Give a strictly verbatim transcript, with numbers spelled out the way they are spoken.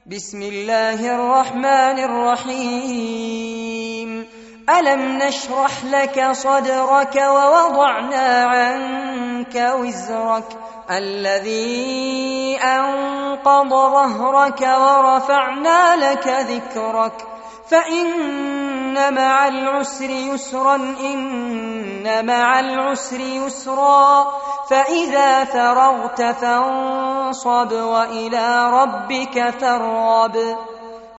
بسم الله الرحمن الرحيم. ألم نشرح لك صدرك ووضعنا عنك وزرك الذي أنقض ظهرك ورفعنا لك ذكرك فإن مع العسر يسرا إن مع العسر يسرا فإذا فرغت فانصب وإلى ربك فارغب.